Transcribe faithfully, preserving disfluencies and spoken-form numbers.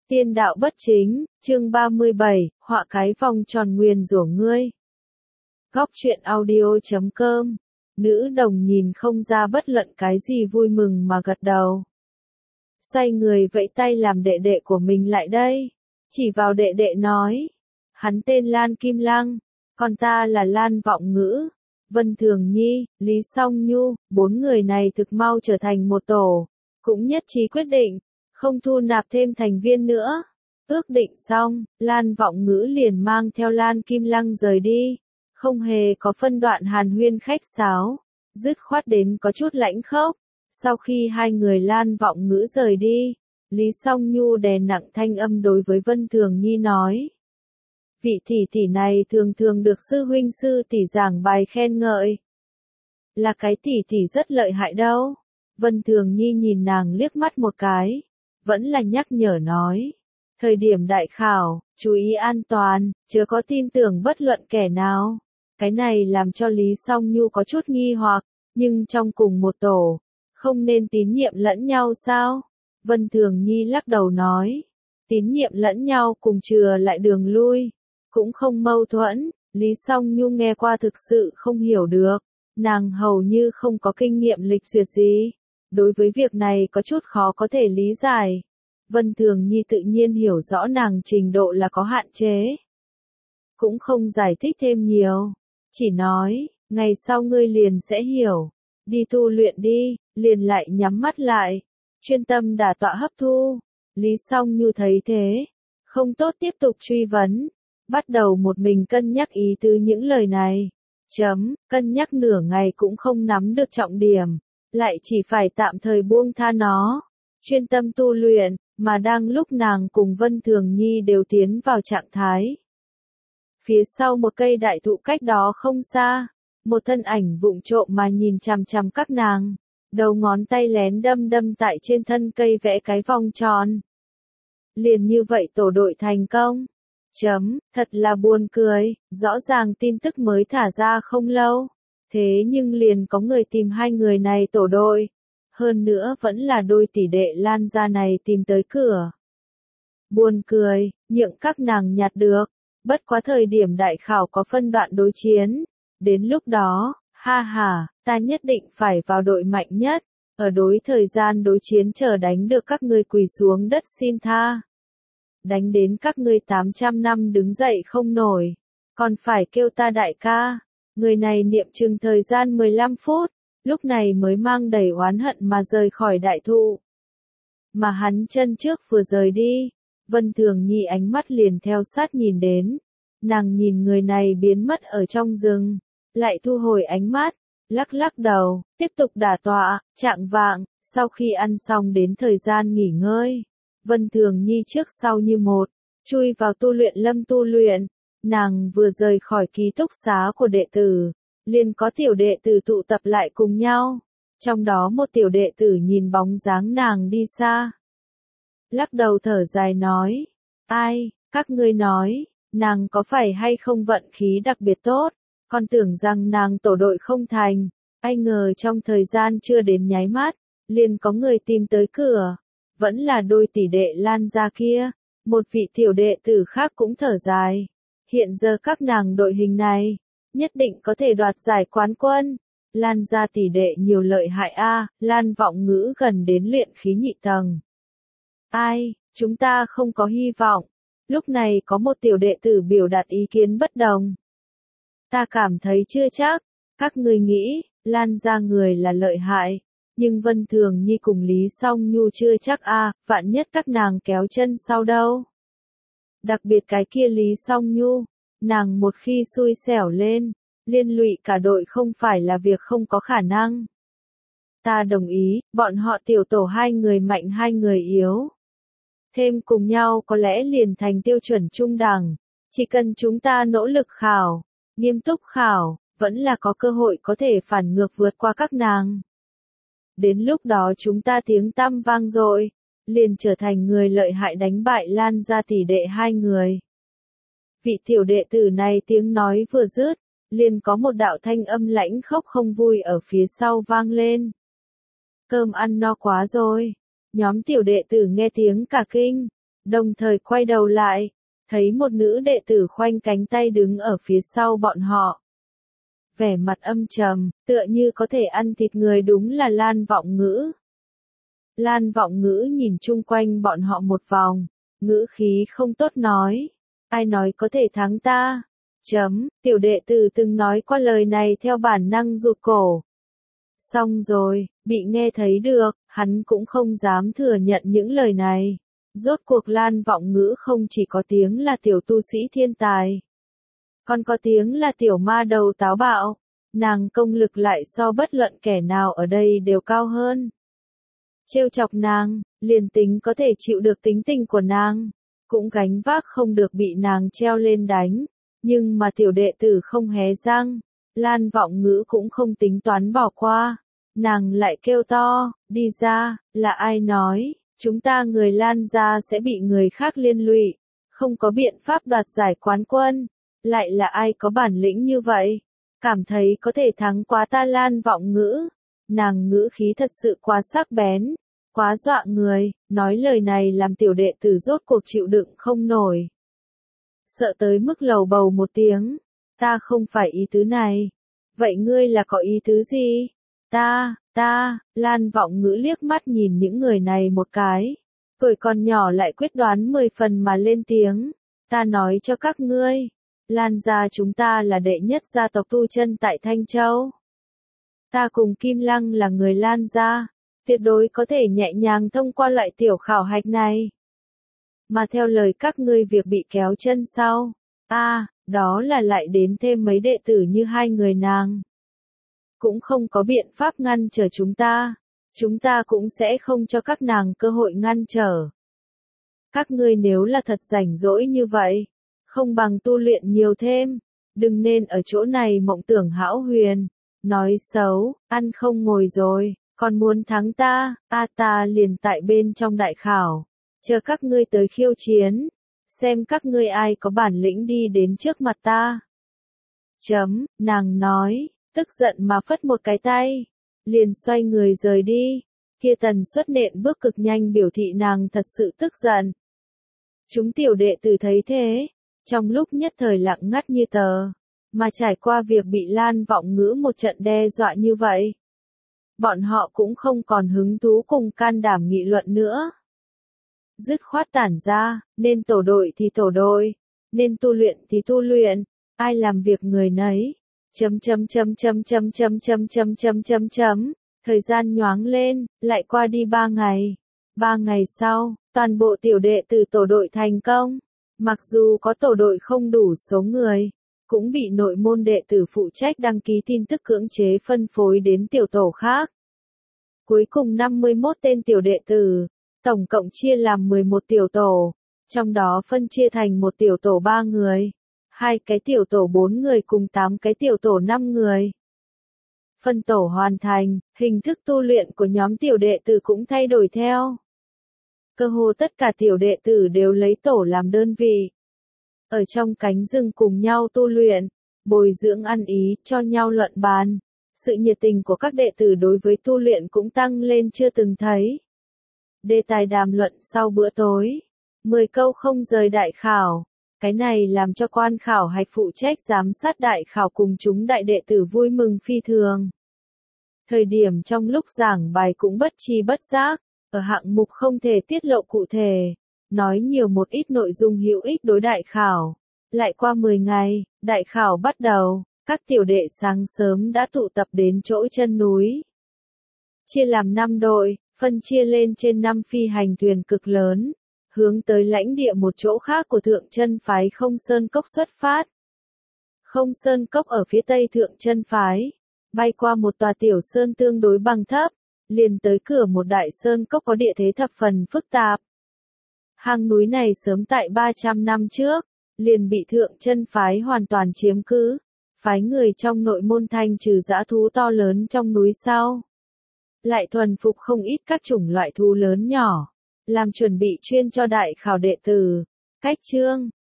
Tiên đạo bất chính, chương ba mươi bảy, họa cái vòng tròn nguyền rủa ngươi. Góc truyện audio chấm com. Nữ đồng nhìn không ra bất luận cái gì vui mừng mà gật đầu. Xoay người vẫy tay làm đệ đệ của mình lại đây. Chỉ vào đệ đệ nói. Hắn tên Lan Kim Lăng, còn ta là Lan Vọng Ngữ, Vân Thường Nhi, Lý Song Nhu, bốn người này thực mau trở thành một tổ, cũng nhất trí quyết định, không thu nạp thêm thành viên nữa. Ước định xong, Lan Vọng Ngữ liền mang theo Lan Kim Lăng rời đi, không hề có phân đoạn hàn huyên khách sáo, dứt khoát đến có chút lãnh khốc. Sau khi hai người Lan Vọng Ngữ rời đi, Lý Song Nhu đè nặng thanh âm đối với Vân Thường Nhi nói. Vị tỷ tỷ này thường thường được sư huynh sư tỷ giảng bài khen ngợi. Là cái tỷ tỷ rất lợi hại đâu. Vân Thường Nhi nhìn nàng liếc mắt một cái, vẫn là nhắc nhở nói. Thời điểm đại khảo, chú ý an toàn, chớ có tin tưởng bất luận kẻ nào. Cái này làm cho Lý Song Nhu có chút nghi hoặc, nhưng trong cùng một tổ, không nên tín nhiệm lẫn nhau sao? Vân Thường Nhi lắc đầu nói. Tín nhiệm lẫn nhau cùng chừa lại đường lui, cũng không mâu thuẫn. Lý Song Nhu nghe qua thực sự không hiểu được, nàng hầu như không có kinh nghiệm lịch duyệt gì. Đối với việc này có chút khó có thể lý giải. Vân Thường Nhi tự nhiên hiểu rõ nàng trình độ là có hạn chế. Cũng không giải thích thêm nhiều. Chỉ nói, ngày sau ngươi liền sẽ hiểu. Đi tu luyện đi, liền lại nhắm mắt lại. Chuyên tâm đả tọa hấp thu. Lý Song Nhu thấy thế. Không tốt tiếp tục truy vấn. Bắt đầu một mình cân nhắc ý tứ những lời này. Chấm, cân nhắc nửa ngày cũng không nắm được trọng điểm. Lại chỉ phải tạm thời buông tha nó. Chuyên tâm tu luyện, mà đang lúc nàng cùng Vân Thường Nhi đều tiến vào trạng thái. Phía sau một cây đại thụ cách đó không xa, một thân ảnh vụng trộm mà nhìn chằm chằm các nàng, đầu ngón tay lén đâm đâm tại trên thân cây vẽ cái vòng tròn. Liền như vậy tổ đội thành công. Chấm, thật là buồn cười, rõ ràng tin tức mới thả ra không lâu. Thế nhưng liền có người tìm hai người này tổ đội. Hơn nữa vẫn là đôi tỷ đệ Lan gia này tìm tới cửa. Buồn cười, nhượng các nàng nhặt được. Bất quá thời điểm đại khảo có phân đoạn đối chiến. Đến lúc đó, ha ha, ta nhất định phải vào đội mạnh nhất. Ở đối thời gian đối chiến chờ đánh được các ngươi quỳ xuống đất xin tha. Đánh đến các ngươi tám trăm năm đứng dậy không nổi. Còn phải kêu ta đại ca. Người này niệm chừng thời gian mười lăm phút. Lúc này mới mang đầy oán hận mà rời khỏi đại thụ. Mà hắn chân trước vừa rời đi. Vân Thường Nhi ánh mắt liền theo sát nhìn đến. Nàng nhìn người này biến mất ở trong rừng. Lại thu hồi ánh mắt. Lắc lắc đầu, tiếp tục đả tọa, trạng vạng. Sau khi ăn xong đến thời gian nghỉ ngơi. Vân Thường Nhi trước sau như một. Chui vào tu luyện lâm tu luyện. Nàng vừa rời khỏi ký túc xá của đệ tử. Liền có tiểu đệ tử tụ tập lại cùng nhau. Trong đó một tiểu đệ tử nhìn bóng dáng nàng đi xa. Lắc đầu thở dài nói. Ai, các ngươi nói, nàng có phải hay không vận khí đặc biệt tốt, còn tưởng rằng nàng tổ đội không thành. Ai ngờ trong thời gian chưa đến nháy mắt, liền có người tìm tới cửa. Vẫn là đôi tỷ đệ Lan gia kia. Một vị tiểu đệ tử khác cũng thở dài. Hiện giờ các nàng đội hình này, nhất định có thể đoạt giải quán quân. Lan gia tỷ đệ nhiều lợi hại a. Lan Vọng Ngữ gần đến luyện khí nhị tầng. Ai, chúng ta không có hy vọng. Lúc này có một tiểu đệ tử biểu đạt ý kiến bất đồng. Ta cảm thấy chưa chắc. Các ngươi nghĩ, Lan gia người là lợi hại. Nhưng Vân Thường Nhi cùng Lý Song Nhu chưa chắc a. Vạn nhất các nàng kéo chân sau đâu. Đặc biệt cái kia Lý Song Nhu. Nàng một khi xui xẻo lên, liên lụy cả đội không phải là việc không có khả năng. Ta đồng ý, bọn họ tiểu tổ hai người mạnh hai người yếu. Thêm cùng nhau có lẽ liền thành tiêu chuẩn trung đẳng. Chỉ cần chúng ta nỗ lực khảo, nghiêm túc khảo, vẫn là có cơ hội có thể phản ngược vượt qua các nàng. Đến lúc đó chúng ta tiếng tăm vang dội, liền trở thành người lợi hại đánh bại Lan gia tỷ đệ hai người. Vị tiểu đệ tử này tiếng nói vừa dứt, liền có một đạo thanh âm lãnh khốc không vui ở phía sau vang lên. Cơm ăn no quá rồi. Nhóm tiểu đệ tử nghe tiếng cả kinh, đồng thời quay đầu lại, thấy một nữ đệ tử khoanh cánh tay đứng ở phía sau bọn họ. Vẻ mặt âm trầm, tựa như có thể ăn thịt người đúng là Lan Vọng Ngữ. Lan Vọng Ngữ nhìn chung quanh bọn họ một vòng, ngữ khí không tốt nói. Ai nói có thể thắng ta? Chấm, tiểu đệ tử từng nói qua lời này theo bản năng rụt cổ. Xong rồi, bị nghe thấy được, hắn cũng không dám thừa nhận những lời này. Rốt cuộc Lan Vọng Ngữ không chỉ có tiếng là tiểu tu sĩ thiên tài, còn có tiếng là tiểu ma đầu táo bạo. Nàng công lực lại so bất luận kẻ nào ở đây đều cao hơn. Trêu chọc nàng, liền tính có thể chịu được tính tình của nàng, cũng gánh vác không được bị nàng treo lên đánh. Nhưng mà tiểu đệ tử không hé răng, Lan Vọng Ngữ cũng không tính toán bỏ qua. Nàng lại kêu to, đi ra, là ai nói, chúng ta người Lan gia sẽ bị người khác liên lụy, không có biện pháp đoạt giải quán quân. Lại là ai có bản lĩnh như vậy, cảm thấy có thể thắng quá ta Lan Vọng Ngữ. Nàng ngữ khí thật sự quá sắc bén, quá dọa người, nói lời này làm tiểu đệ tử rốt cuộc chịu đựng không nổi. Sợ tới mức lầu bầu một tiếng, ta không phải ý tứ này. Vậy ngươi là có ý tứ gì? Ta, ta, Lan Vọng Ngữ liếc mắt nhìn những người này một cái. Tuổi còn nhỏ lại quyết đoán mười phần mà lên tiếng. Ta nói cho các ngươi, Lan gia chúng ta là đệ nhất gia tộc tu chân tại Thanh Châu. Ta cùng Kim Lăng là người Lan gia, tuyệt đối có thể nhẹ nhàng thông qua loại tiểu khảo hạch này. Mà theo lời các ngươi việc bị kéo chân sau, a, đó là lại đến thêm mấy đệ tử như hai người nàng. Cũng không có biện pháp ngăn trở chúng ta, chúng ta cũng sẽ không cho các nàng cơ hội ngăn trở. Các ngươi nếu là thật rảnh rỗi như vậy, không bằng tu luyện nhiều thêm, đừng nên ở chỗ này mộng tưởng hão huyền, nói xấu, ăn không ngồi rồi, còn muốn thắng ta, a ta liền tại bên trong đại khảo, chờ các ngươi tới khiêu chiến, xem các ngươi ai có bản lĩnh đi đến trước mặt ta. Chấm, nàng nói, tức giận mà phất một cái tay, liền xoay người rời đi, kia tần suất nện bước cực nhanh biểu thị nàng thật sự tức giận. Chúng tiểu đệ tử thấy thế, trong lúc nhất thời lặng ngắt như tờ, mà trải qua việc bị Lan Vọng Ngữ một trận đe dọa như vậy. Bọn họ cũng không còn hứng thú cùng can đảm nghị luận nữa. Dứt khoát tản ra, nên tổ đội thì tổ đội, nên tu luyện thì tu luyện, ai làm việc người nấy. Chấm chấm chấm chấm chấm chấm chấm chấm chấm chấm chấm, thời gian nhoáng lên, lại qua đi ba ngày. Ba ngày sau, toàn bộ tiểu đệ tử tổ đội thành công. Mặc dù có tổ đội không đủ số người, cũng bị nội môn đệ tử phụ trách đăng ký tin tức cưỡng chế phân phối đến tiểu tổ khác. Cuối cùng năm mươi mốt tên tiểu đệ tử, tổng cộng chia làm mười một tiểu tổ, trong đó phân chia thành một tiểu tổ ba người, hai cái tiểu tổ bốn người cùng tám cái tiểu tổ năm người. Phân tổ hoàn thành, hình thức tu luyện của nhóm tiểu đệ tử cũng thay đổi theo. Cơ hồ tất cả tiểu đệ tử đều lấy tổ làm đơn vị. Ở trong cánh rừng cùng nhau tu luyện, bồi dưỡng ăn ý, cho nhau luận bàn. Sự nhiệt tình của các đệ tử đối với tu luyện cũng tăng lên chưa từng thấy. Đề tài đàm luận sau bữa tối. mười câu không rời đại khảo. Cái này làm cho quan khảo hạch phụ trách giám sát đại khảo cùng chúng đại đệ tử vui mừng phi thường. Thời điểm trong lúc giảng bài cũng bất tri bất giác, ở hạng mục không thể tiết lộ cụ thể, nói nhiều một ít nội dung hữu ích đối đại khảo. Lại qua mười ngày, đại khảo bắt đầu, các tiểu đệ sáng sớm đã tụ tập đến chỗ chân núi. Chia làm năm đội, phân chia lên trên năm phi hành thuyền cực lớn, hướng tới lãnh địa một chỗ khác của thượng chân phái Không Sơn Cốc xuất phát. Không Sơn Cốc ở phía tây thượng chân phái, bay qua một tòa tiểu sơn tương đối bằng thấp, liền tới cửa một đại sơn cốc có địa thế thập phần phức tạp. Hang núi này sớm tại ba trăm năm trước, liền bị thượng chân phái hoàn toàn chiếm cứ, phái người trong nội môn thanh trừ dã thú to lớn trong núi sau. Lại thuần phục không ít các chủng loại thú lớn nhỏ, làm chuẩn bị chuyên cho đại khảo đệ tử. Cách chương